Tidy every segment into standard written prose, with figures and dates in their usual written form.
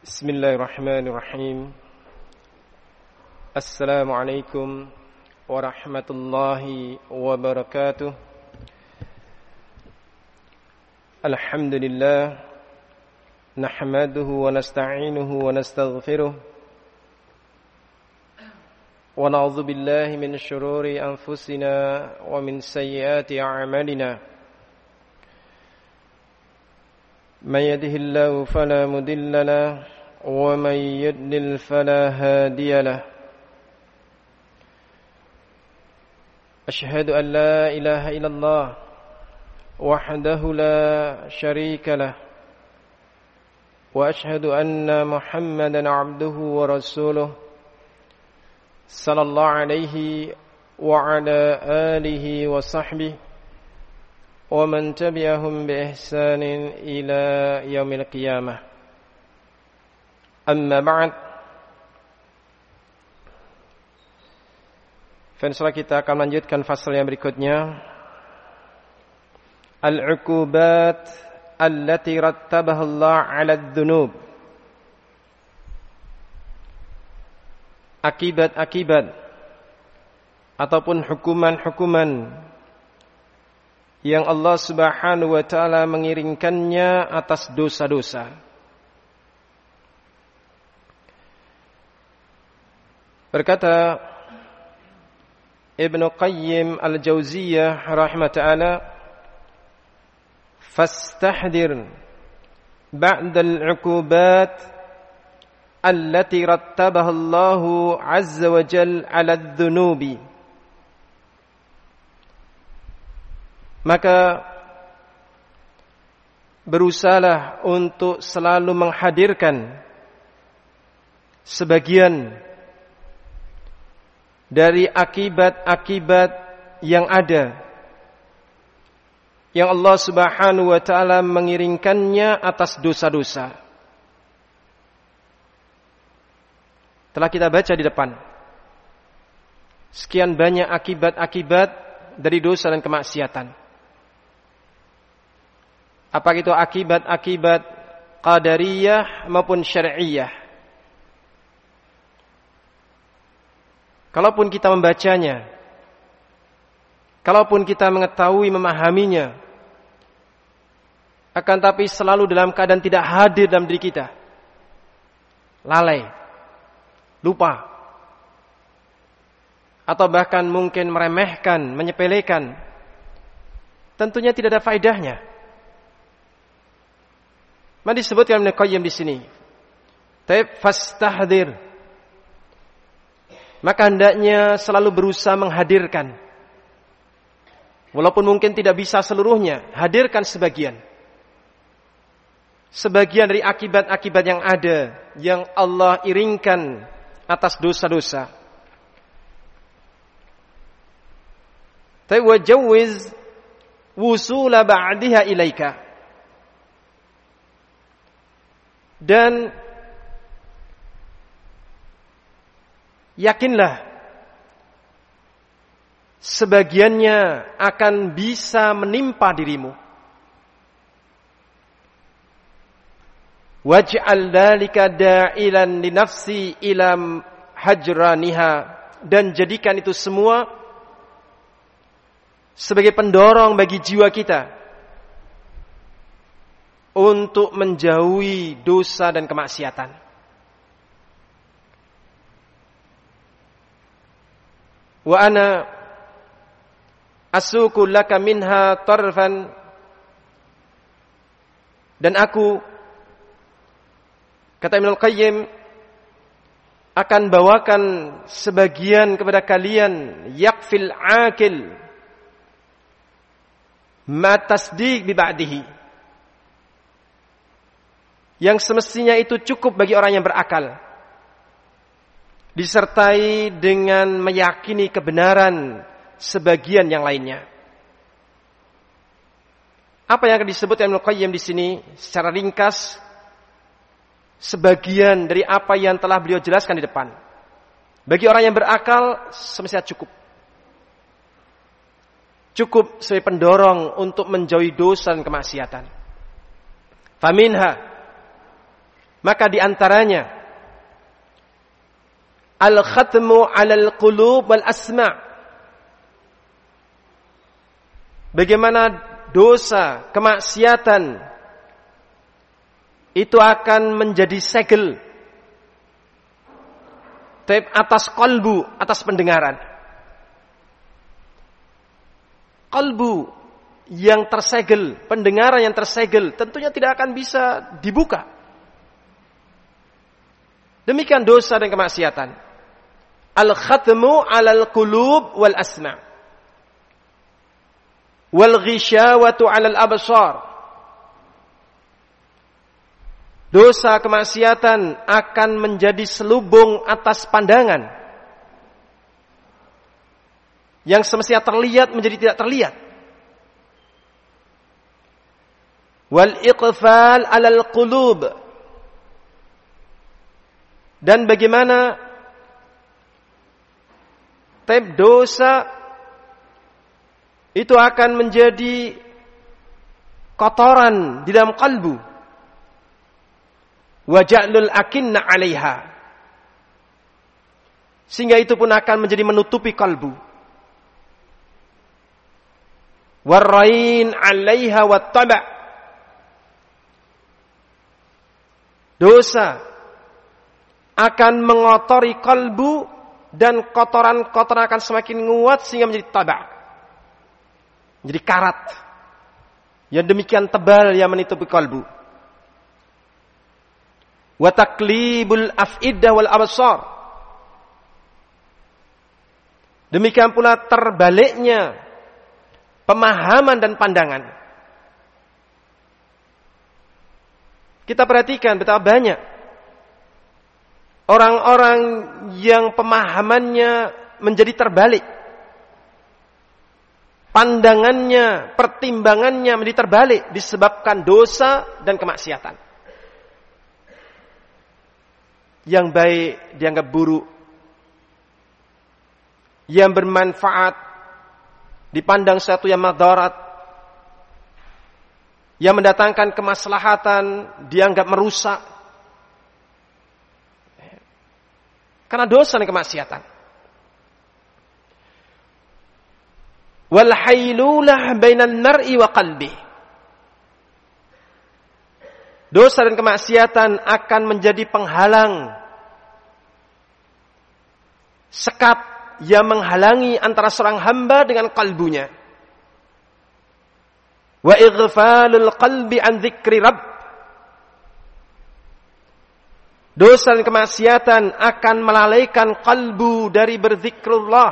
Bismillahirrahmanirrahim. Assalamualaikum warahmatullahi wabarakatuh. Alhamdulillah, nahmaduhu wa nasta'inuhu wa nastaghfiruh, wa na'udzu billahi min syururi anfusina wa min sayyiati a'malina. Man yahdihillahu fala mudilla lahu wa man yudlil fala hadiya lahu. Asyhadu an la ilaha illallah wahdahu la syarika lahu wa asyhadu anna Muhammadan abduhu wa rasuluh sallallahu alaihi wa ala alihi wa sahbihi wa man tabi'ahum bi ihsanin ila yaumil qiyamah. Amma ba'd. Insyaallah kita akan lanjutkan fasal yang berikutnya. Al-'uqubat allati rattabaha Allah 'ala adz-dzunub. Akibat-akibat ataupun hukuman-hukuman yang Allah Subhanahu wa ta'ala mengiringkannya atas dosa-dosa. Berkata Ibnu Qayyim al-Jauziyah rahimahullah, fastahdir ba'da al-'uqubat allati rattabaha Allah 'azza wa jalla 'ala adz-dzunubi. Maka berusahalah untuk selalu menghadirkan sebagian dari akibat-akibat yang ada, yang Allah Subhanahu wa ta'ala mengiringkannya atas dosa-dosa. Telah kita baca di depan sekian banyak akibat-akibat dari dosa dan kemaksiatan. Apakah itu akibat-akibat qadariyah maupun syar'iyah. Kalaupun kita membacanya, kalaupun kita mengetahui, memahaminya, akan tapi selalu dalam keadaan tidak hadir dalam diri kita, lalai, lupa, atau bahkan mungkin meremehkan, menyepelekan, tentunya tidak ada faedahnya. Maka disebutkan Ibnu Qayyim di sini, fastahdir, maka hendaknya selalu berusaha menghadirkan, walaupun mungkin tidak bisa seluruhnya, hadirkan sebagian dari akibat-akibat yang ada, yang Allah iringkan atas dosa-dosa. Wajawwiz wusula ba'daha ilaika, dan yakinlah sebagiannya akan bisa menimpa dirimu. Waj'al dzalika da'ilan li nafsi ila hajraniha, dan jadikan itu semua sebagai pendorong bagi jiwa kita untuk menjauhi dosa dan kemaksiatan. Wa ana asuku laka minha tarfan, dan aku, kata Ibnu Qayyim, akan bawakan sebagian kepada kalian, yakfil akil ma tasdiq bi ba'dihi, yang semestinya itu cukup bagi orang yang berakal, disertai dengan meyakini kebenaran sebagian yang lainnya. Apa yang akan disebut Ibnu Qayyim di sini secara ringkas, sebagian dari apa yang telah beliau jelaskan di depan. Bagi orang yang berakal semestinya cukup sebagai pendorong untuk menjauhi dosa dan kemaksiatan. Faminha, Maka di antaranya al-khatmu 'alal qulub wal asma'. Bagaimana dosa, kemaksiatan itu akan menjadi segel atas kalbu, atas pendengaran. Kalbu yang tersegel, pendengaran yang tersegel, tentunya tidak akan bisa dibuka. Demikian dosa dan kemaksiatan. Al-khatmu 'alal qulub wal asma'. Wal ghishawatu 'alal absar. Dosa kemaksiatan akan menjadi selubung atas pandangan. Yang semestinya terlihat menjadi tidak terlihat. Wal iqfal 'alal qulub. Dan bagaimana dosa itu akan menjadi kotoran di dalam kalbu. Wa ja'lul akinna 'alaiha. Sehingga itu pun akan menjadi menutupi kalbu. Warrain 'alaiha wattaba'. Dosa akan mengotori kalbu dan kotoran-kotoran akan semakin nguat sehingga menjadi taba'. Menjadi karat yang demikian tebal yang menutupi kalbu. Wa taklibul af'idah wal absar. Demikian pula terbaliknya pemahaman dan pandangan. Kita perhatikan betapa banyak orang-orang yang pemahamannya menjadi terbalik. Pandangannya, pertimbangannya menjadi terbalik disebabkan dosa dan kemaksiatan. Yang baik dianggap buruk. Yang bermanfaat dipandang sesuatu yang madarat. Yang mendatangkan kemaslahatan dianggap merusak. Karena dosa dan kemaksiatan. Wal hailulah bainan mar'i wa qalbi. Dosa dan kemaksiatan akan menjadi penghalang, sekat yang menghalangi antara seorang hamba dengan kalbunya. Wa ighfalul qalbi an dzikri rabb. Dosa dan kemaksiatan akan melalaikan kalbu dari berzikrullah.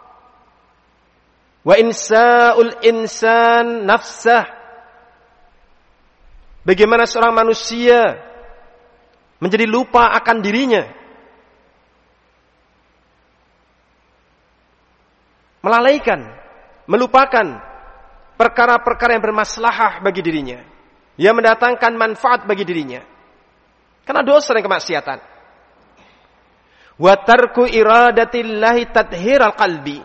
Wa insa'ul insan nafsah. Bagaimana seorang manusia menjadi lupa akan dirinya. Melalaikan, melupakan perkara-perkara yang bermaslahah bagi dirinya. Yang mendatangkan manfaat bagi dirinya. Karena dosa dan kemaksiatan. Wa tarku iradatillahi tadhiral qalbi.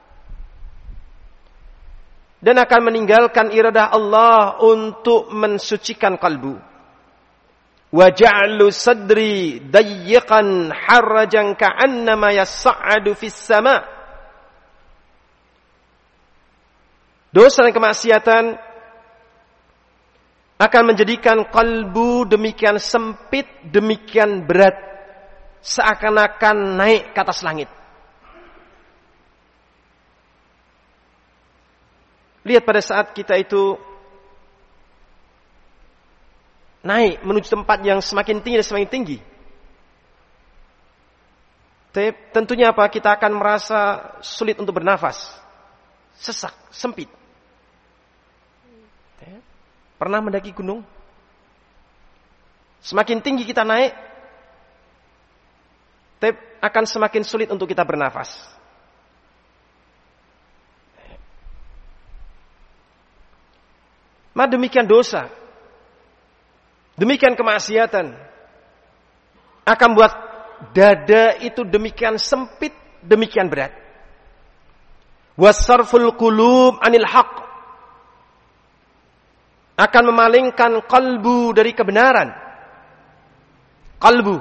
Dan akan meninggalkan iradah Allah untuk mensucikan kalbu. Wa ja'lu sadri dayyiqan harajan ka'annama yas'adu fis sama'. Dosa dan kemaksiatan akan menjadikan kalbu demikian sempit, demikian berat, seakan-akan naik ke atas langit. Lihat pada saat kita itu naik menuju tempat yang semakin tinggi dan semakin tinggi. Tentunya apa? Kita akan merasa sulit untuk bernafas. Sesak, sempit. Pernah mendaki gunung? Semakin tinggi kita naik, akan semakin sulit untuk kita bernafas. Maka demikian dosa, demikian kemaksiatan akan buat dada itu demikian sempit, demikian berat. Wasarful qulub anil haqq, akan memalingkan kalbu dari kebenaran. Qalbu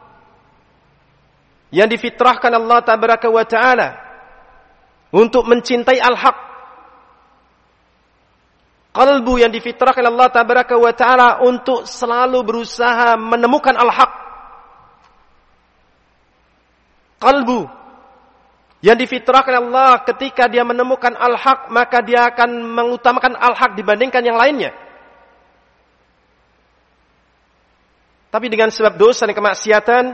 yang difitrahkan Allah tabaraka wa ta'ala untuk mencintai al-haq. Qalbu yang difitrahkan Allah tabaraka wa ta'ala untuk selalu berusaha menemukan al-haq. Qalbu yang difitrahkan Allah ketika dia menemukan al-haq, maka dia akan mengutamakan al-haq dibandingkan yang lainnya. Tapi dengan sebab dosa dan kemaksiatan,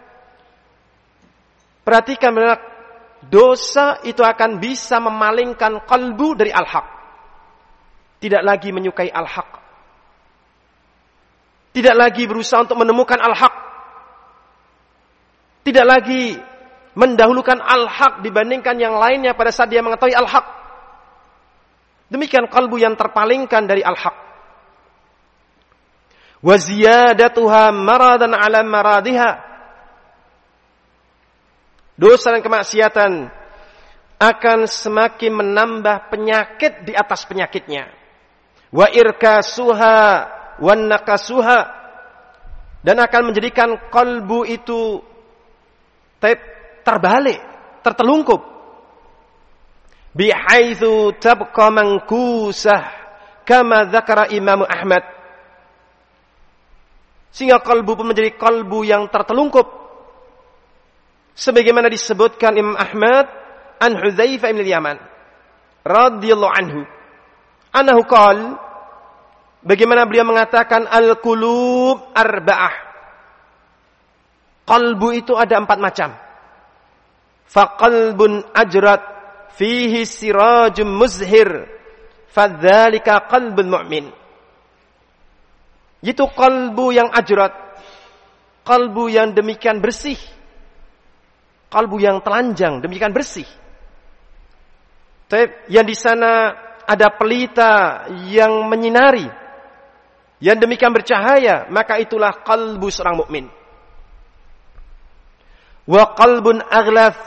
perhatikan benar, dosa itu akan bisa memalingkan qalbu dari al-haq. Tidak lagi menyukai al-haq. Tidak lagi berusaha untuk menemukan al-haq. Tidak lagi mendahulukan al-haq dibandingkan yang lainnya pada saat dia mengetahui al-haq. Demikian qalbu yang terpalingkan dari al-haq. Wa ziyadatuha maradan ala maradiha. Dosa dan kemaksiatan akan semakin menambah penyakit di atas penyakitnya. Wa irkasuha wa nakasuha, dan akan menjadikan qalbu itu terbalik, tertelungkup. Bihaitsu tabqa mankusah kama dzakara Imam Ahmad. Sehingga qalbu pun menjadi qalbu yang tertelungkup. Sebagaimana disebutkan Imam Ahmad an Hudzaifah bin Yaman radhiyallahu anhu. Anahu qala, bagaimana beliau mengatakan al-qulub arba'ah. Qalbu itu ada 4 macam. Faqalbun ajrat fihi sirajum muzhir fadzalika qalbul mu'min. Itu qalbu yang ajrat, qalbu yang demikian bersih, qalbu yang telanjang demikian bersih. Yang di sana ada pelita yang menyinari, yang demikian bercahaya, maka itulah qalbu seorang mukmin. Wa qalbun aghlaf.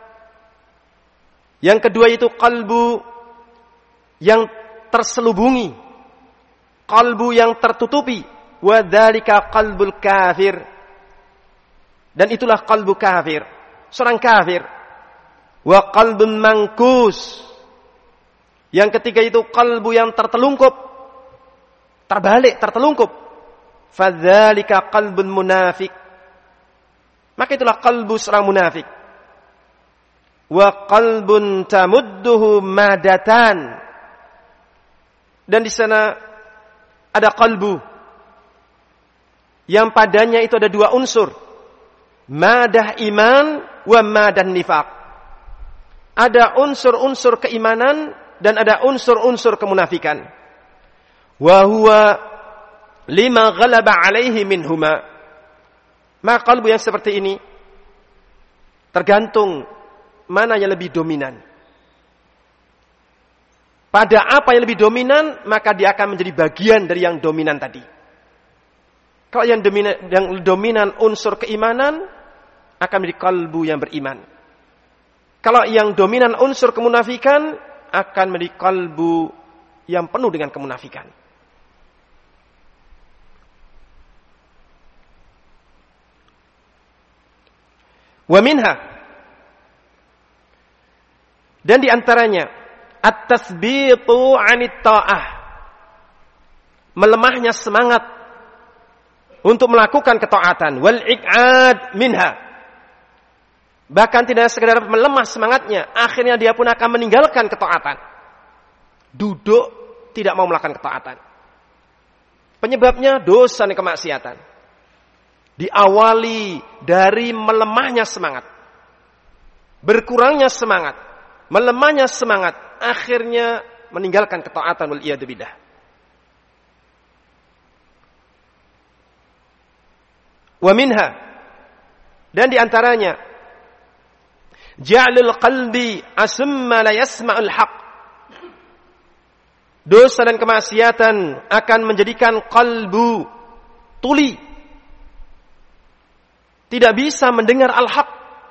Yang kedua itu qalbu yang terselubungi, qalbu yang tertutupi. Wa dzalika qalbul kafir. Dan itulah qalbu kafir, seorang kafir. Wa qalbun mangkus. Yang ketiga itu qalbu yang tertelungkup, terbalik, tertelungkup. Fadzalika qalbun munafik. Maka itulah qalbu seorang munafik. Wa qalbun tamudduhu madatan. Dan di sana ada qalbu yang padanya itu ada 2 unsur. Madah iman wa madah nifaq. Ada unsur-unsur keimanan dan ada unsur-unsur kemunafikan. Wa huwa lima ghalaba alaihi minhuma. Maka qalbu yang seperti ini tergantung mana yang lebih dominan. Pada apa yang lebih dominan, maka dia akan menjadi bagian dari yang dominan tadi. Kalau yang dominan unsur keimanan, akan menjadi qalbu yang beriman. Kalau yang dominan unsur kemunafikan, akan menjadi qalbu yang penuh dengan kemunafikan. Wa minha, dan di antaranya at-tasbitu 'anit ta'ah, melemahnya semangat untuk melakukan ketaatan, wal iq'ad minha. Bahkan tidak sekedar melemah semangatnya, akhirnya dia pun akan meninggalkan ketaatan. Duduk tidak mau melakukan ketaatan. Penyebabnya dosa dan kemaksiatan. Diawali dari melemahnya semangat, berkurangnya semangat, melemahnya semangat, akhirnya meninggalkan ketaatan, wal iyadu billah. Wa minha, dan di antaranya ja'lul qalbi asumma la yasma'ul haq. Dosa dan kemaksiatan akan menjadikan qalbu tuli, tidak bisa mendengar al-haq.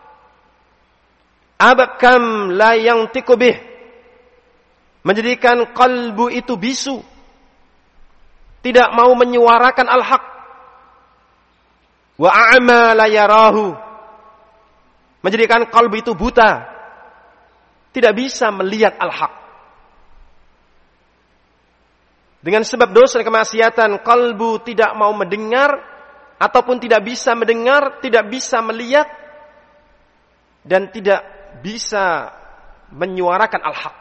Abakam la yantiqu bih, menjadikan qalbu itu bisu, tidak mau menyuarakan al-haq. wa a'ma la yarahu, menjadikan kalbu itu buta, tidak bisa melihat al-haq. Dengan sebab dosa dan kemaksiatan, kalbu tidak mau mendengar, ataupun tidak bisa mendengar, tidak bisa melihat, dan tidak bisa menyuarakan al-haq.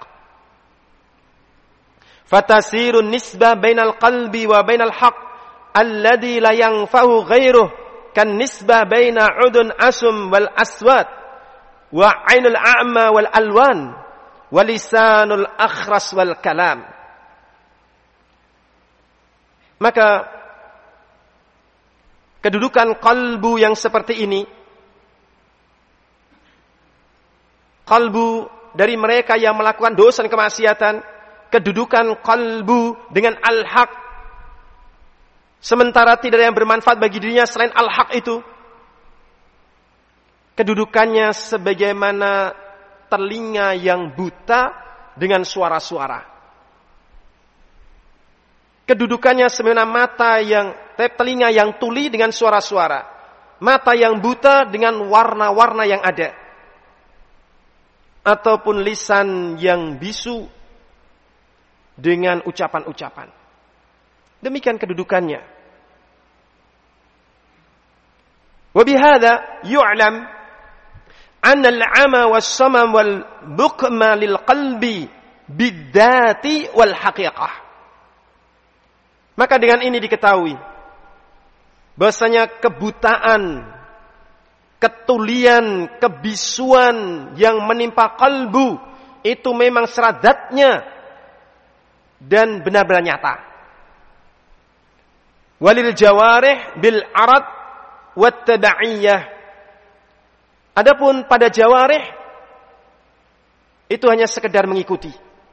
Fatasirun nisbah bainal qalbi wa bainal haq alladhi la yanfa'u ghairuh kan nisbah baina udun asum wal aswad wa ainul a'ma wal alwan wa lisanul akhras wal kalam. Maka kedudukan kalbu yang seperti ini, kalbu dari mereka yang melakukan dosa dan kemaksiatan, kedudukan kalbu dengan al-haq, sementara tidak ada yang bermanfaat bagi dirinya selain al-haq itu, kedudukannya sebagaimana telinga yang buta dengan suara-suara. Kedudukannya sebagaimana telinga yang tuli dengan suara-suara, mata yang buta dengan warna-warna yang ada, ataupun lisan yang bisu dengan ucapan-ucapan. Demikian kedudukannya. Wa bihadza yu'lam anna al-'ama was-samam wal-bukma lil-qalbi bid-dhati wal-haqiqah. Maka dengan ini diketahui bahwasanya kebutaan, ketulian, kebisuan yang menimpa kalbu itu memang seradatnya dan benar-benar nyata. Walil jawarih bil arad wat tabaiyah. Adapun pada jawarih itu hanya sekedar mengikuti.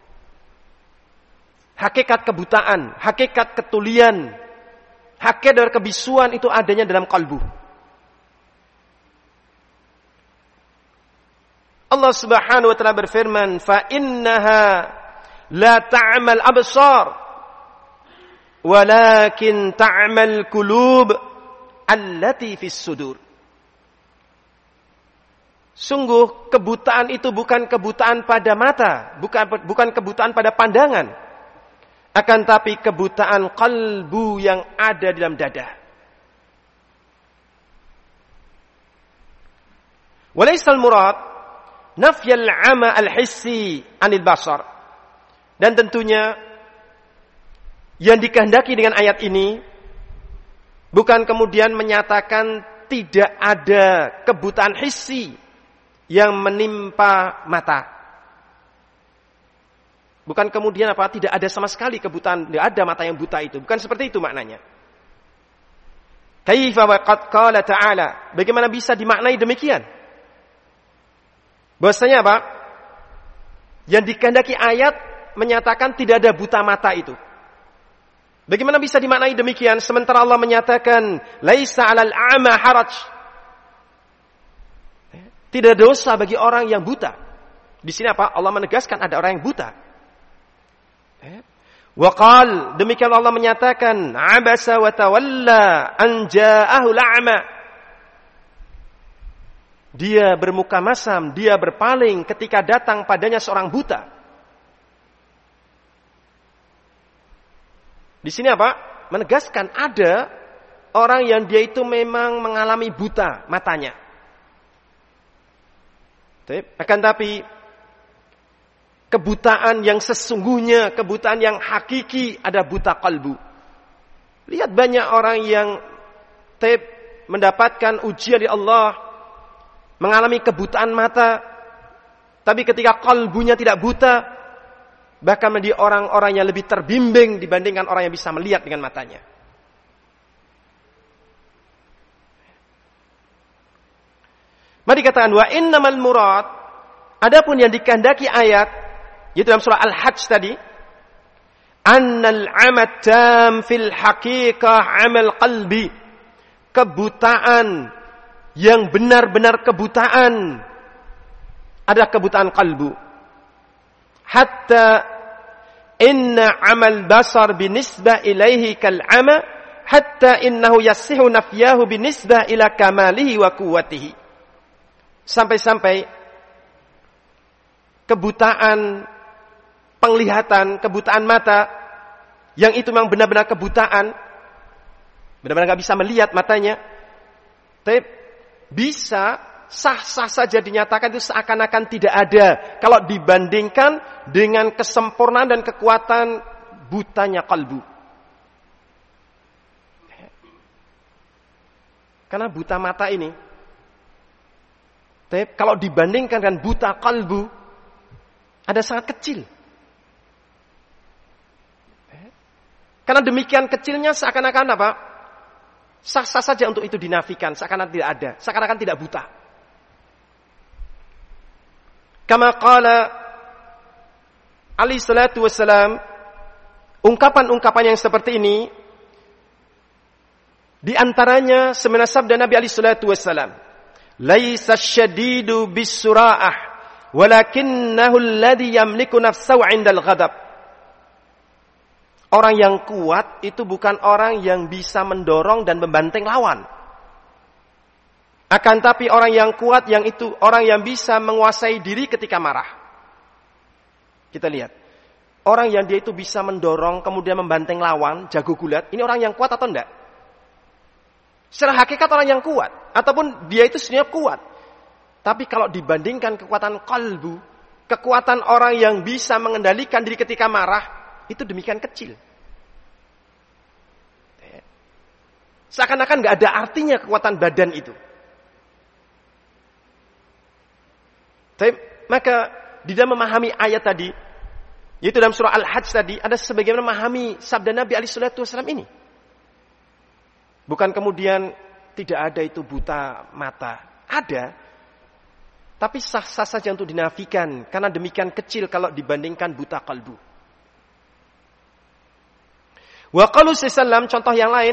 Hakikat kebutaan, hakikat ketulian, hakikat dari kebisuan itu adanya dalam kalbu. Allah Subhanahu wa taala berfirman, "Fa innaha la ta'mal absar, walakin ta'mal qulub allati fis sudur." Sungguh kebutaan itu bukan kebutaan pada mata, bukan kebutaan pada pandangan, akan tapi kebutaan kalbu yang ada di dalam dada. Walaysal murad nafyal 'ama al-hissi 'anil basar. Dan tentunya yang dikehendaki dengan ayat ini bukan kemudian menyatakan tidak ada kebutaan hissi yang menimpa mata. Bukan kemudian tidak ada sama sekali kebutaan, tidak ada mata yang buta itu. Bukan seperti itu maknanya. Kaifa wa qad qala ta'ala. Bagaimana bisa dimaknai demikian? Bahwasanya apa? Yang dikehendaki ayat menyatakan tidak ada buta mata itu. Bagaimana bisa dimaknai demikian? Sementara Allah menyatakan laisa 'alal a'ma haraj. Tidak ada dosa bagi orang yang buta. Di sini apa? Allah menegaskan ada orang yang buta. Wa qal, demikian Allah menyatakan abasa wa tawalla an ja'ahu al-a'ma. Dia bermuka masam, dia berpaling ketika datang padanya seorang buta. Di sini apa? Menegaskan ada orang yang dia itu memang mengalami buta matanya. Akan tapi kebutaan yang sesungguhnya, kebutaan yang hakiki ada buta kalbu. Lihat banyak orang yang mendapatkan ujian dari Allah, mengalami kebutaan mata, tapi ketika kalbunya tidak buta, bahkan menjadi orang-orang yang lebih terbimbing dibandingkan orang yang bisa melihat dengan matanya. Mari dikatakan wa innamal murad, adapun yang dikehendaki ayat yaitu dalam surah Al-Hajj tadi, annal 'amat tam fil haqiqah 'amal qalbi, kebutaan yang benar-benar kebutaan adalah kebutaan kalbu. Hatta inna 'amal basar binisbah ilaihi kal 'ama hatta innahu yassihu nafyahu binisbah ila kamalihi wa quwwatihi. Sampai-sampai kebutaan penglihatan, kebutaan mata, yang itu memang benar-benar kebutaan, benar-benar nggak bisa melihat matanya, tapi bisa sah-sah saja dinyatakan itu seakan-akan tidak ada kalau dibandingkan dengan kesempurnaan dan kekuatan butanya kalbu. Karena buta mata ini, kalau dibandingkan dengan buta kalbu, ada sangat kecil. Karena demikian kecilnya seakan-akan apa? Sah-sah saja untuk itu dinafikan, seakan-akan tidak ada, seakan-akan tidak buta. Kama qala alaihi salatu wassalam, ungkapan-ungkapan yang seperti ini di antaranya sebenarnya sabda Nabi alaihi salatu wassalam, laisa syadidu bisura'ah walakinnahu alladhi yamliku nafsahu 'indal ghadab. Orang yang kuat itu bukan orang yang bisa mendorong dan membanting lawan. Akan tapi orang yang kuat yang itu orang yang bisa menguasai diri ketika marah. Kita lihat. Orang yang dia itu bisa mendorong kemudian membanting lawan, jago gulat, ini orang yang kuat atau enggak? Secara hakikat orang yang kuat. Ataupun dia itu sebenarnya kuat. Tapi kalau dibandingkan kekuatan kalbu, kekuatan orang yang bisa mengendalikan diri ketika marah, itu demikian kecil. Seakan-akan gak ada artinya kekuatan badan itu. Maka di dalam memahami ayat tadi, yaitu dalam surah Al-Hajj tadi, ada sebagian memahami sabda Nabi alaihi salatu wasallam ini. Bukan kemudian tidak ada itu buta mata. Ada. Tapi sah-sah saja untuk dinafikan. Karena demikian kecil kalau dibandingkan buta kalbu. Wa qalu sallam, contoh yang lain,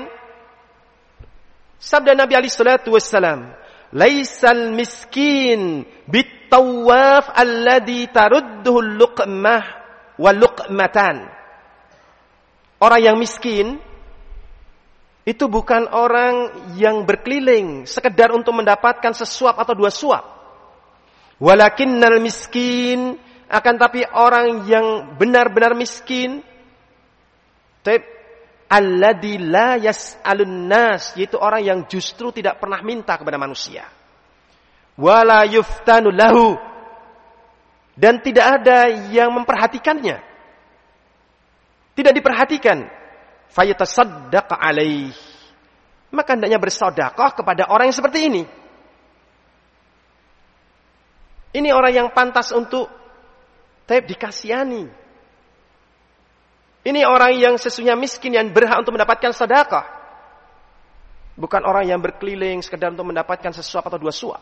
sabda Nabi alaihi salatu wassalam, laisal miskin bitawaf alladhi tarudduhu luqmah wa luqmatan. Orang yang miskin itu bukan orang yang berkeliling sekedar untuk mendapatkan sesuap atau dua suap. Walakinnal miskin, akan tapi orang yang benar-benar miskin, alladzi la yas'alun nas, yaitu orang yang justru tidak pernah minta kepada manusia. Wala yuftanu lahu, dan tidak ada yang memperhatikannya. Tidak diperhatikan. Fayatasaddaq alaih, maka hendaknya bersedekah kepada orang yang seperti ini. Ini orang yang pantas untuk dikasihani. Ini orang yang sesungguhnya miskin yang berhak untuk mendapatkan sedekah. Bukan orang yang berkeliling sekedar untuk mendapatkan sesuap atau dua suap.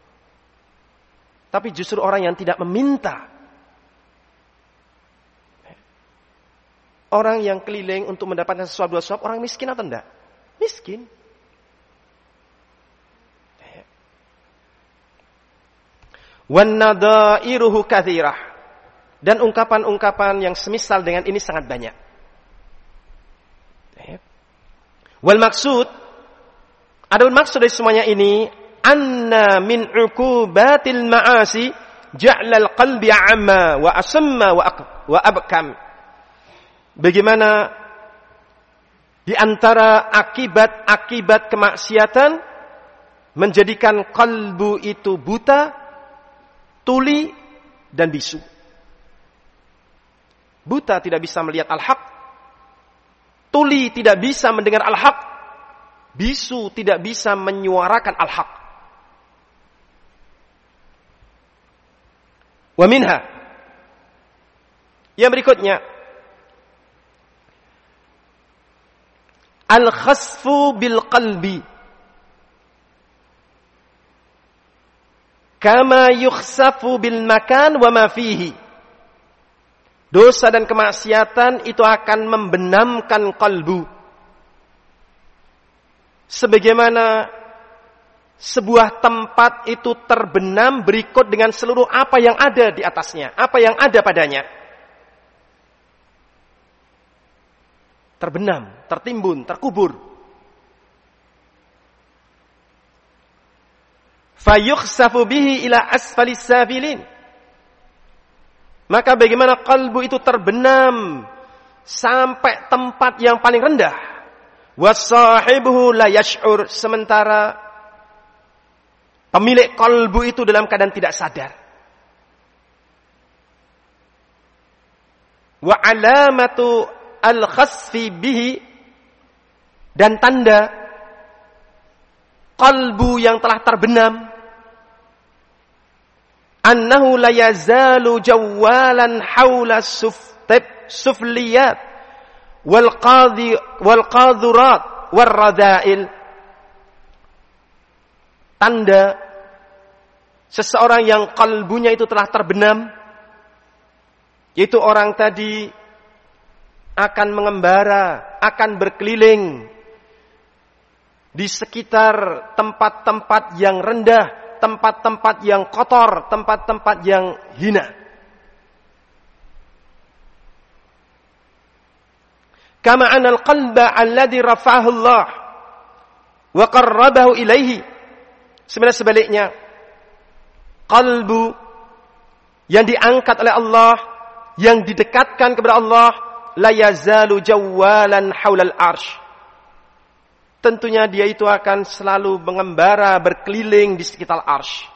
Tapi justru orang yang tidak meminta. Orang yang keliling untuk mendapatkan sesuap dua suap, orang miskin atau enggak? Miskin. Wan nadairuhu katsirah. Dan ungkapan-ungkapan yang semisal dengan ini sangat banyak. Wal maksud, adapun maksud dari semuanya ini, anna min uqubatil ma'asi ja'lal qalbi a'ma wa asamma wa abkam. Bagaimana di antara akibat-akibat kemaksiatan menjadikan kalbu itu buta, tuli, dan bisu. Buta tidak bisa melihat al-haq, tuli tidak bisa mendengar al-haq, bisu tidak bisa menyuarakan al-haq. Wa minha, yang berikutnya, al-khasfu bil qalbi kama yukhsafu bil makan wa ma fihi. Dosa dan kemaksiatan itu akan membenamkan kalbu. Sebagaimana sebuah tempat itu terbenam berikut dengan seluruh apa yang ada di atasnya, apa yang ada padanya. Terbenam, tertimbun, terkubur. fayukhsafu bihi ila asfalis safilin. Maka bagaimana kalbu itu terbenam sampai tempat yang paling rendah. Wasahibuhu la yash'ur, sementara pemilik kalbu itu dalam keadaan tidak sadar. Wa alamatu al-khasfi bihi, dan tanda kalbu yang telah terbenam, annahu la yazalu jawalan haula sufliyat wal qadhurat war radail. Tanda seseorang yang kalbunya itu telah terbenam, yaitu orang tadi akan mengembara, akan berkeliling di sekitar tempat-tempat yang rendah, tempat-tempat yang kotor, tempat-tempat yang hina. Kama anal qalba alladhi rafa'ahu Allah wa qarrabahu ilaihi. Sebaliknya, kalbu yang diangkat oleh Allah, yang didekatkan kepada Allah, la yazalu jawalan haulal arsh. Tentunya dia itu akan selalu mengembara, berkeliling di sekitar arsh.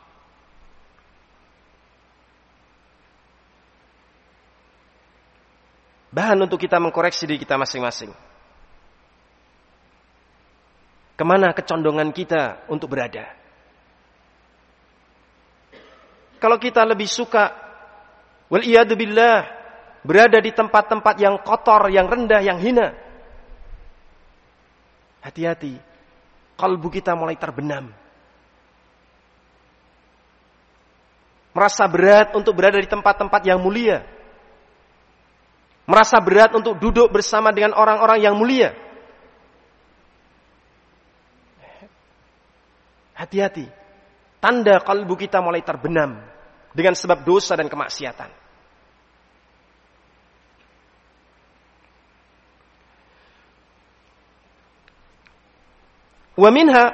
Bahan untuk kita mengkoreksi diri kita masing-masing. Kemana kecondongan kita untuk berada? Kalau kita lebih suka, wal iyadu billah, berada di tempat-tempat yang kotor, yang rendah, yang hina, hati-hati, kalbu kita mulai terbenam. Merasa berat untuk berada di tempat-tempat yang mulia. Merasa berat untuk duduk bersama dengan orang-orang yang mulia. Hati-hati, tanda kalbu kita mulai terbenam dengan sebab dosa dan kemaksiatan. Wa minha,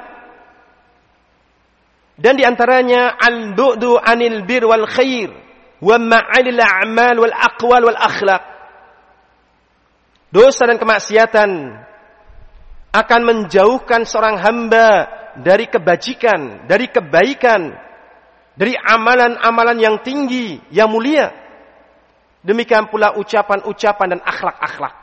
dan diantaranya al-bu'du anil bir wal khair wa ma'alil a'mal wal aqwal wal akhlaq. Dosa dan kemaksiatan akan menjauhkan seorang hamba dari kebajikan, dari kebaikan, dari amalan-amalan yang tinggi, yang mulia. Demikian pula ucapan-ucapan dan akhlak-akhlak.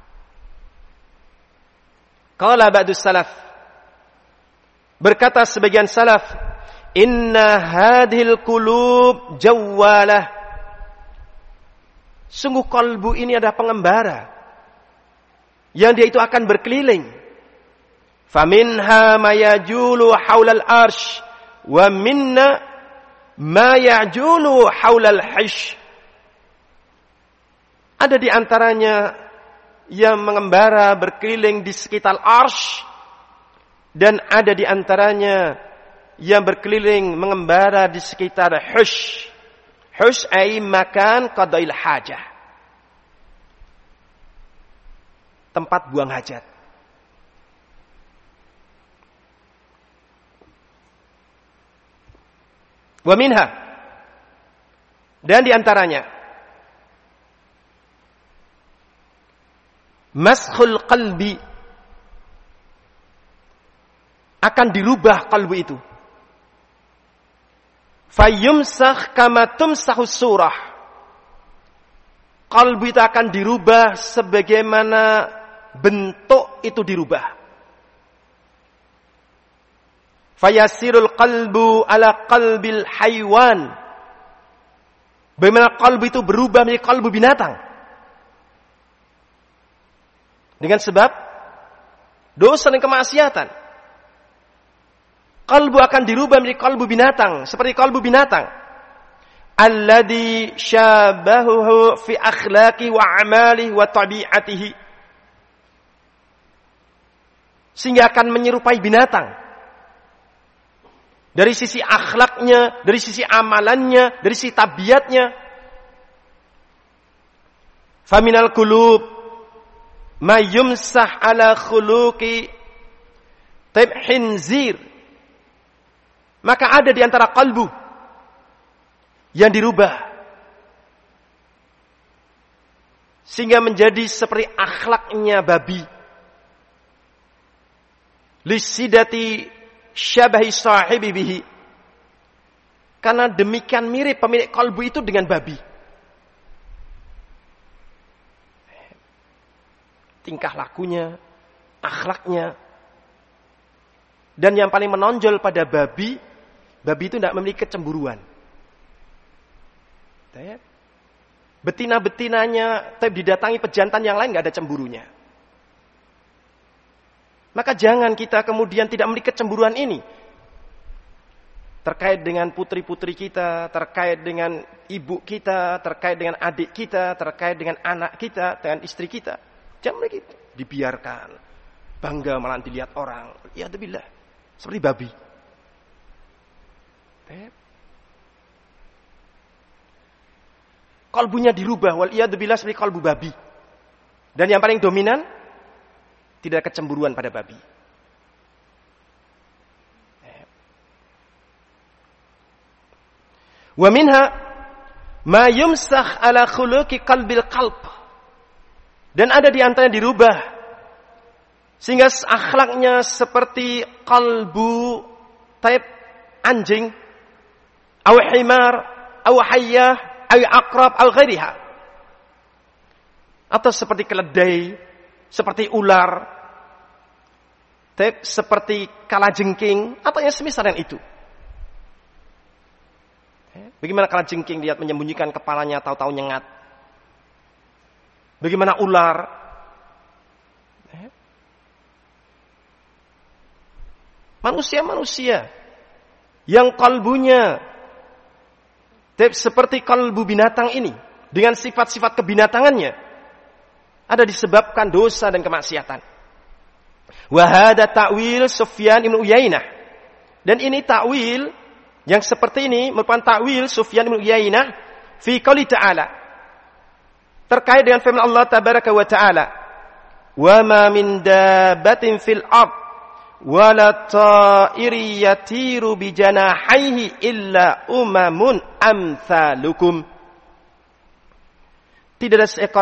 Qala ba'dus salaf, berkata sebagian salaf, inna hadhil qulub jawwalah. Sungguh kalbu ini adalah pengembara yang dia itu akan berkeliling. Faminha ma yajulu haulal arsh wa minna ma yajulu haulal hish. Ada di antaranya yang mengembara berkeliling di sekitar arsh, dan ada di antaranya yang berkeliling mengembara di sekitar hush. Hush ay makan qadail hajah, tempat buang hajat. Wa minha, dan di antaranya maskhul qalbi, akan dirubah kalbu itu. Fayumsakh kama tumsahus surah. Kalbu itu akan dirubah sebagaimana bentuk itu dirubah. Fayasirul qalbu ala qalbil haywan. Bagaimana kalbu itu berubah menjadi kalbu binatang. Dengan sebab dosa dan kemaksiatan. Kalbu akan dirubah menjadi kalbu binatang, seperti kalbu binatang. Alladhi syabahuhu fi akhlaqi wa amalihi wa tabi'atihi. Sehingga akan menyerupai binatang. Dari sisi akhlaknya, dari sisi amalannya, dari sisi tabiatnya. Faminal qulub ma yumsah ala khuluqi taib khinzir. Maka ada di antara kalbu yang dirubah sehingga menjadi seperti akhlaknya babi. Lisidati syabahi sahibi bihi. Karena demikian mirip pemilik kalbu itu dengan babi. Tingkah lakunya, akhlaknya. Dan yang paling menonjol pada babi itu tidak memiliki kecemburuan. Betina-betinanya didatangi pejantan yang lain, tidak ada cemburunya. Maka jangan kita kemudian tidak memiliki kecemburuan ini. Terkait dengan putri-putri kita, terkait dengan ibu kita, terkait dengan adik kita, terkait dengan anak kita, dengan istri kita. Jangan begitu. Dibiarkan. Bangga malah dilihat orang. Ya billah. Seperti babi. Kalbunya dirubah. Waliyadzubillah seperti kalbu babi. Dan yang paling dominan, tidak ada kecemburuan pada babi. Wa minha ma yumsakh ala khuluqi qalbil qalb. Dan ada di antaranya dirubah sehingga akhlaknya seperti kalbu taib anjing, aw himar, aw hayyah, aw aqrab, aw ghairiha. Atau seperti keledai, seperti ular, taib seperti kalajengking atau yang semisal dengan itu. Bagaimana kalajengking lihat menyembunyikan kepalanya tahu-tahu nyengat. Bagaimana ular? Manusia-manusia yang kalbunya seperti kalbu binatang ini dengan sifat-sifat kebinatangannya ada disebabkan dosa dan kemaksiatan. Wa hada ta'wil Sufyan bin Uyainah. Dan ini ta'wil yang seperti ini merupakan ta'wil Sufyan bin Uyainah fi qouli ta'ala. Terkait dengan firman Allah tabaraka wa ta'ala. Wa ma min dabbatin fil ard wa la ta'iri yatiru bi janahihi illa umamun amsalukum. Tidak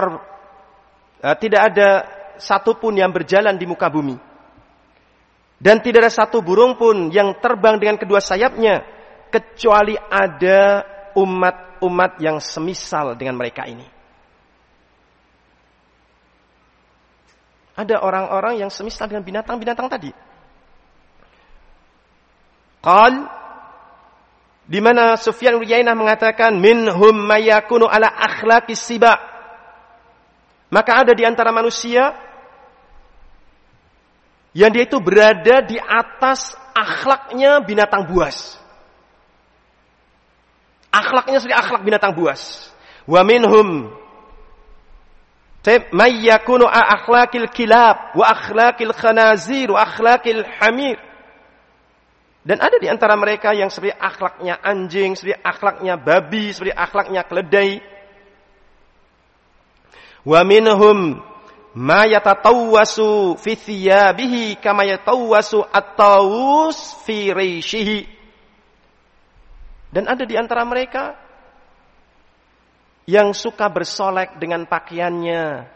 ada satupun yang berjalan di muka bumi. Dan tidak ada satu burung pun yang terbang dengan kedua sayapnya kecuali ada umat-umat yang semisal dengan mereka ini. Ada orang-orang yang semisal dengan binatang-binatang tadi. Qal, di mana Sufyan bin Uyainah mengatakan minhum mayakunu ala akhlaqis siba. Maka ada di antara manusia yang dia itu berada di atas akhlaknya binatang buas. Akhlaknya seperti akhlak binatang buas. Wa minhum may yakunu akhlaqil kilab wa akhlaqil khanazir wa akhlaqil hamir. Dan ada di antara mereka yang seperti akhlaknya anjing, seperti akhlaknya babi, seperti akhlaknya keledai. Wa minhum ma yatatawwasu fi thiyabihi kama yatawwasu at-tawus fi rishihi. Dan ada di antara mereka yang suka bersolek dengan pakaiannya.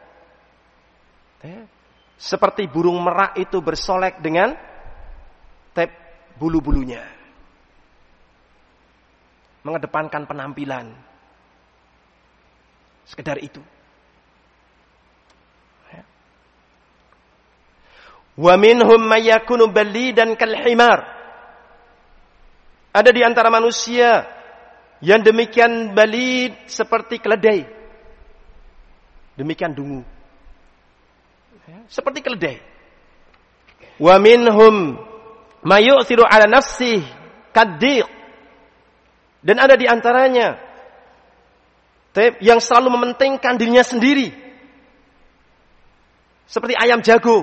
Seperti burung merak itu bersolek dengan bulu-bulunya. Mengedepankan penampilan. Sekedar itu. Wa minhum may yakunu balidan kal himar. Ada di antara manusia yang demikian balid seperti keledai. Demikian dungu. Seperti keledai. Wa minhum may yu'thiru ala nafsihi kaddiq. Dan ada di antaranya yang selalu mementingkan dirinya sendiri. Seperti ayam jago.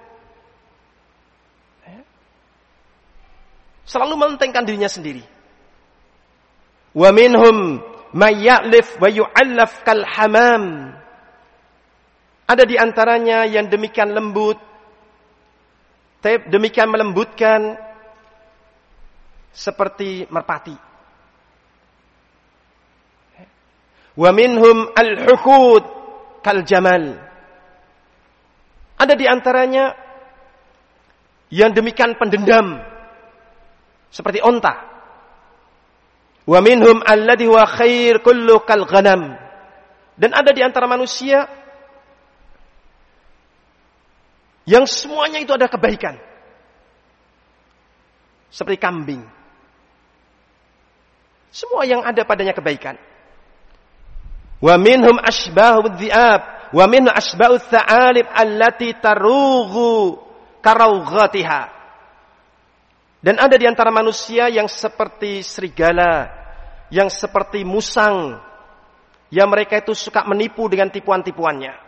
Selalu mementingkan dirinya sendiri. Wa minhum may ya'lif wa yu'allaf kal hamam. Ada di antaranya yang demikian lembut, demikian melembutkan seperti merpati. Wa minhum al-hukud kal jamal. Ada di antaranya yang demikian pendendam seperti onta. Wa minhum alladhi huwa khair kullu kal ghanam. Dan ada di antara manusia yang semuanya itu ada kebaikan. Seperti kambing. Semua yang ada padanya kebaikan. Wa minhum ashbahu dhi'ab wa minhum ashbahu tha'alib allati tarughu karaghatiha. Dan ada di antara manusia yang seperti serigala, yang seperti musang, yang mereka itu suka menipu dengan tipuan-tipuannya.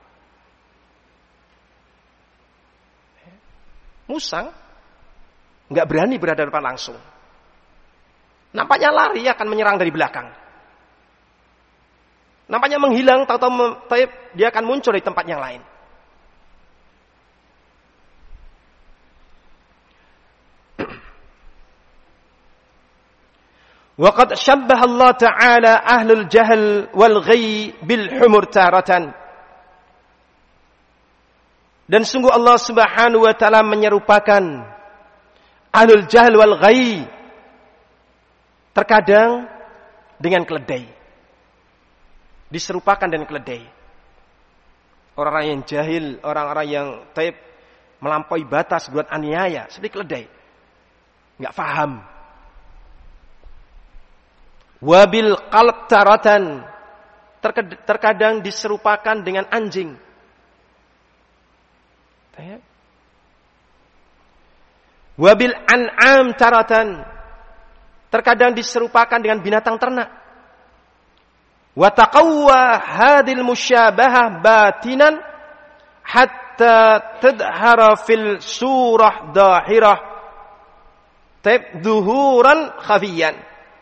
Musang enggak berani berhadapan langsung. Nampaknya lari akan menyerang dari belakang. Nampaknya menghilang, tahu-tahu dia akan muncul di tempat yang lain. Wa qad syabbaha Allah Ta'ala ahlul jahl wal ghayy bil humur taratan. Dan sungguh Allah Subhanahu wa taala menyerupakan ahlul jahl wal ghayy terkadang dengan keledai. Diserupakan dengan keledai. Orang-orang yang jahil, orang-orang yang melampaui batas buat aniaya, seperti keledai. Enggak paham. Wabil qalb taratan, terkadang diserupakan dengan anjing. Wabil an'am taratan, terkadang diserupakan dengan binatang ternak. Wa taqawwa hadil musyabahah batinan hatta tadhara fil surah dahirah duhuran khafiyan.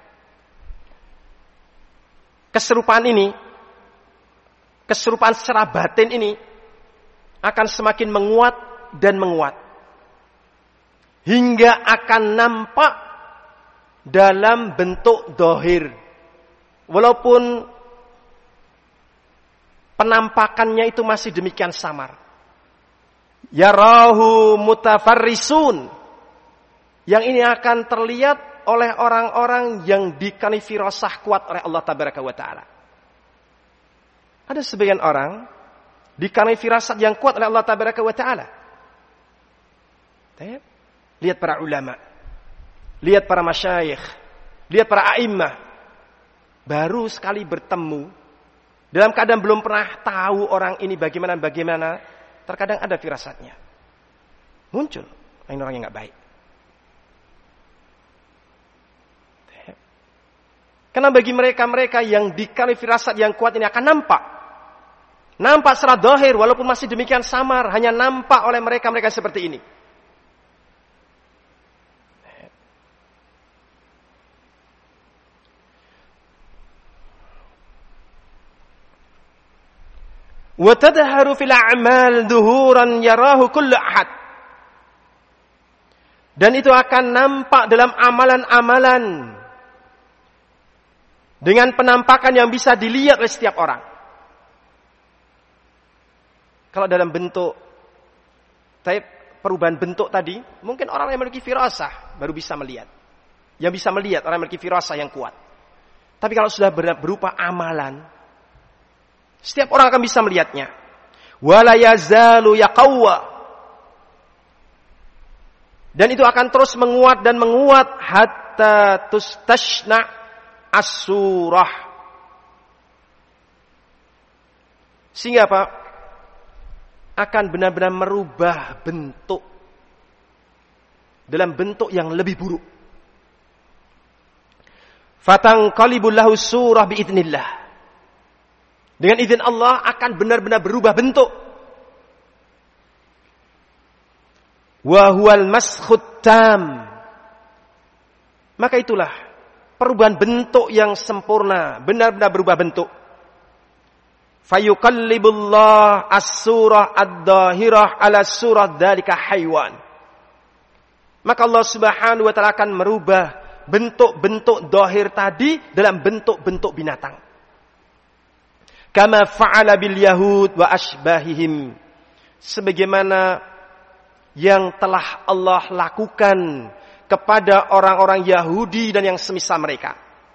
Keserupaan ini, keserupaan secara batin ini akan semakin menguat dan menguat hingga akan nampak dalam bentuk dohir, walaupun penampakannya itu masih demikian samar. Yarahu mutafarrisun, yang ini akan terlihat oleh orang-orang yang dikani firasah kuat oleh Allah Tabaraka wa Ta'ala. Ada sebagian orang dikani firasat yang kuat oleh Allah Tabaraka wa Ta'ala. Lihat para ulama, lihat para masyayikh, lihat para a'immah, baru sekali bertemu, dalam keadaan belum pernah tahu orang ini bagaimana, terkadang ada firasatnya. Muncul, ini orang yang enggak baik. Karena bagi mereka yang dikali firasat yang kuat ini akan nampak secara zahir, walaupun masih demikian samar, hanya nampak oleh mereka seperti ini. Wa tadharu fil a'mal dhuhuran yarahu kullu ahad. Dan itu akan nampak dalam amalan-amalan dengan penampakan yang bisa dilihat oleh setiap orang. Kalau dalam bentuk perubahan bentuk tadi, mungkin orang yang memiliki firasah baru bisa melihat. Yang bisa melihat orang yang memiliki firasah yang kuat. Tapi kalau sudah berupa amalan, setiap orang akan bisa melihatnya. Wala yazalu yaqawwa. Dan itu akan terus menguat dan menguat hatta tustashna as-surah. Sehingga apa? Akan benar-benar merubah bentuk dalam bentuk yang lebih buruk. Fatanqalibul lahu surah biidznillah. Dengan izin Allah akan benar-benar berubah bentuk. Wa huwal maskhut tam. Maka itulah perubahan bentuk yang sempurna, benar-benar berubah bentuk. Fayuqallibullah as-surah ad-dahirah ala surah dzalika haywan. Maka Allah Subhanahu wa taala akan merubah bentuk-bentuk dohir tadi dalam bentuk-bentuk binatang. Kama fa'ala bil yahud wa ashbahihim. Sebagaimana yang telah Allah lakukan kepada orang-orang Yahudi dan yang semisal mereka.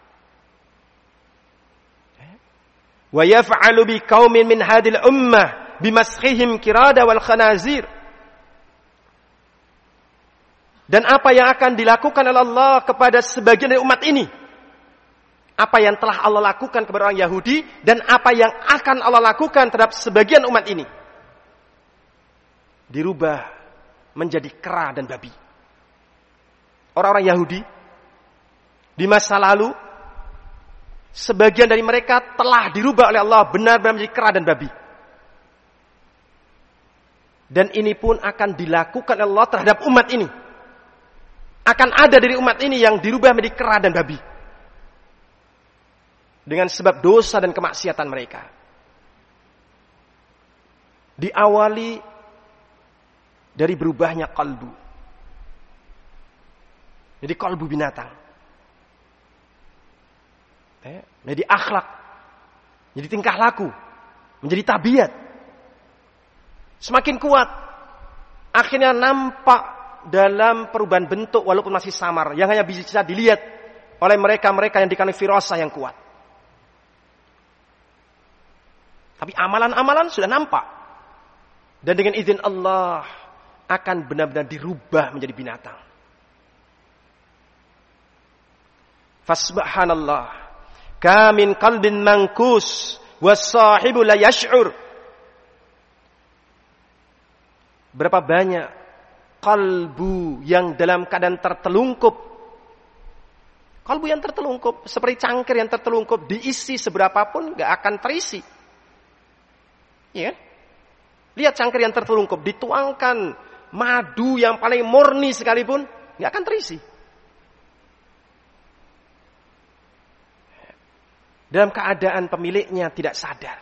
Wa yaf'alu bi qaumin min hadhil ummah bimaskhihim kirada wal khanazir. Dan apa yang akan dilakukan oleh Allah kepada sebagian dari umat ini? Apa yang telah Allah lakukan kepada orang Yahudi dan apa yang akan Allah lakukan terhadap sebagian umat ini? Dirubah menjadi kera dan babi. Orang-orang Yahudi di masa lalu, sebagian dari mereka telah dirubah oleh Allah benar-benar menjadi kera dan babi. Dan ini pun akan dilakukan oleh Allah terhadap umat ini. Akan ada dari umat ini yang dirubah menjadi kera dan babi. Dengan sebab dosa dan kemaksiatan mereka. Diawali dari berubahnya kalbu. Jadi kalbu binatang. Menjadi akhlak. Menjadi tingkah laku. Menjadi tabiat. Semakin kuat. Akhirnya nampak dalam perubahan bentuk walaupun masih samar. Yang hanya bisa dilihat oleh mereka-mereka yang dikandung firasah yang kuat. Tapi amalan-amalan sudah nampak. Dan dengan izin Allah akan benar-benar dirubah menjadi binatang. Fasubhanallah. Kamin qalbin mangkus wasahibu la yash'ur. Berapa banyak kalbu yang dalam keadaan tertelungkup. Kalbu yang tertelungkup seperti cangkir yang tertelungkup, diisi seberapapun gak akan terisi. Ya, lihat cangkir yang tertelungkup, dituangkan madu yang paling murni sekalipun, nggak akan terisi. Dalam keadaan pemiliknya tidak sadar.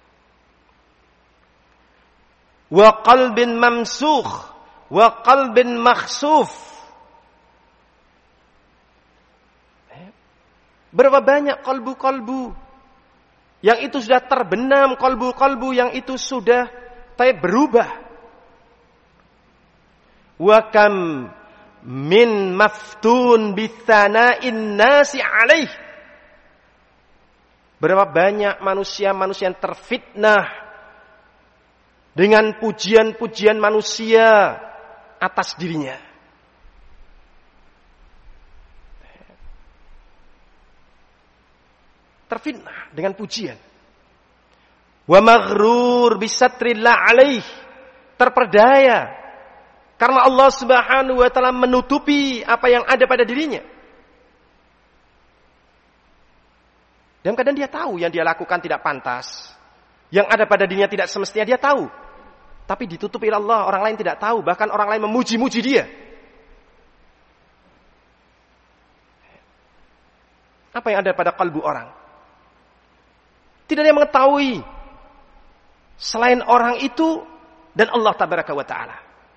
Wa qalbin mamsukh, wa qalbin makhsuf. Berapa banyak kalbu-kalbu yang itu sudah terbenam, kalbu-kalbu yang itu sudah berubah. Wa kam min maftun bithana'in nasi alaih. Berapa banyak manusia-manusia yang terfitnah dengan pujian-pujian manusia atas dirinya. Terfitnah dengan pujian. Wa maghrur bisatrillah alaih. Terperdaya karena Allah Subhanahu wa taala menutupi apa yang ada pada dirinya. Dalam keadaan dia tahu yang dia lakukan tidak pantas. Yang ada pada dirinya tidak semestinya dia tahu. Tapi ditutupi oleh Allah, orang lain tidak tahu, bahkan orang lain memuji-muji dia. Apa yang ada pada kalbu orang? Tidak ada yang mengetahui selain orang itu dan Allah tabaraka wa ta'ala.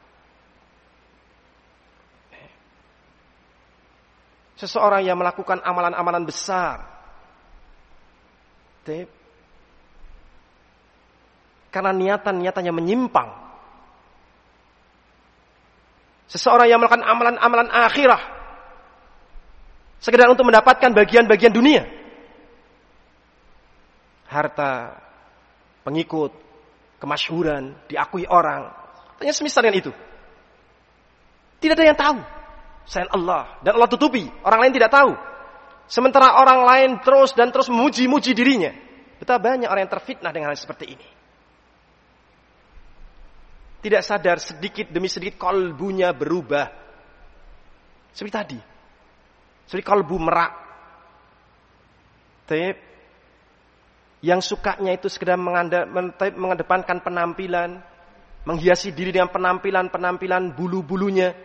Seseorang yang melakukan amalan-amalan besar, karena niatan-niatannya menyimpang. Seseorang yang melakukan amalan-amalan akhirah, sekedar untuk mendapatkan bagian-bagian dunia. Harta, pengikut, kemasyhuran, diakui orang. Tanya semisal dengan itu. Tidak ada yang tahu selain Allah. Dan Allah tutupi. Orang lain tidak tahu. Sementara orang lain terus memuji-muji dirinya. Betapa banyak orang yang terfitnah dengan hal seperti ini. Tidak sadar sedikit demi sedikit kalbunya berubah. Seperti tadi. Seperti kalbu merak. Yang sukanya itu sekedar mengedepankan penampilan, menghiasi diri dengan penampilan bulu-bulunya.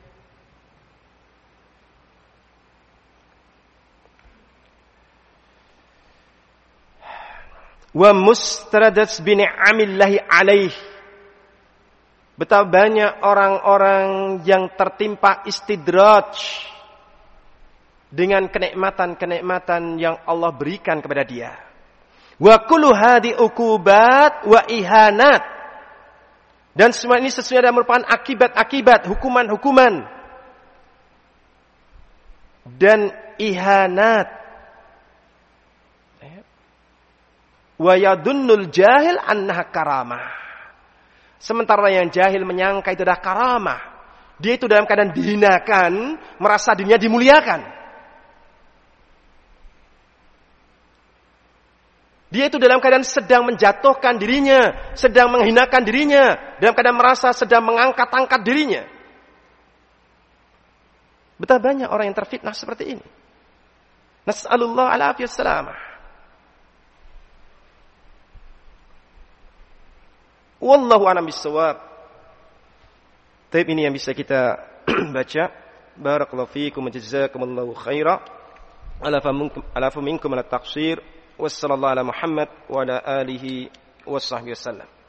Wa mustaradat bi ni'amillahi alaih. Betapa banyak orang-orang yang tertimpa istidraj, dengan kenikmatan-kenikmatan yang Allah berikan kepada dia. Wa kullu hadi uqubat wa ihanat. Dan semua ini sesungguhnya merupakan akibat-akibat, hukuman-hukuman dan ihanat. Wa yadunnul jahil annaha karamah. Sementara yang jahil menyangka itu adalah karamah. Dia itu dalam keadaan dihinakan, merasa dirinya dimuliakan. Dia itu dalam keadaan sedang menjatuhkan dirinya, sedang menghinakan dirinya, dalam keadaan merasa sedang mengangkat-angkat dirinya. Betapa banyak orang yang terfitnah seperti ini. Nas'alullah al-afiyah salamah. Wallahu a'lam bissawab. Tapi ini yang bisa kita baca. Barakallahu fiikum wa jazakumullahu khaira. Alafu minkum ala taqsir. Wassallallahu ala Muhammad wa ala alihi wa sahbihi wasallam.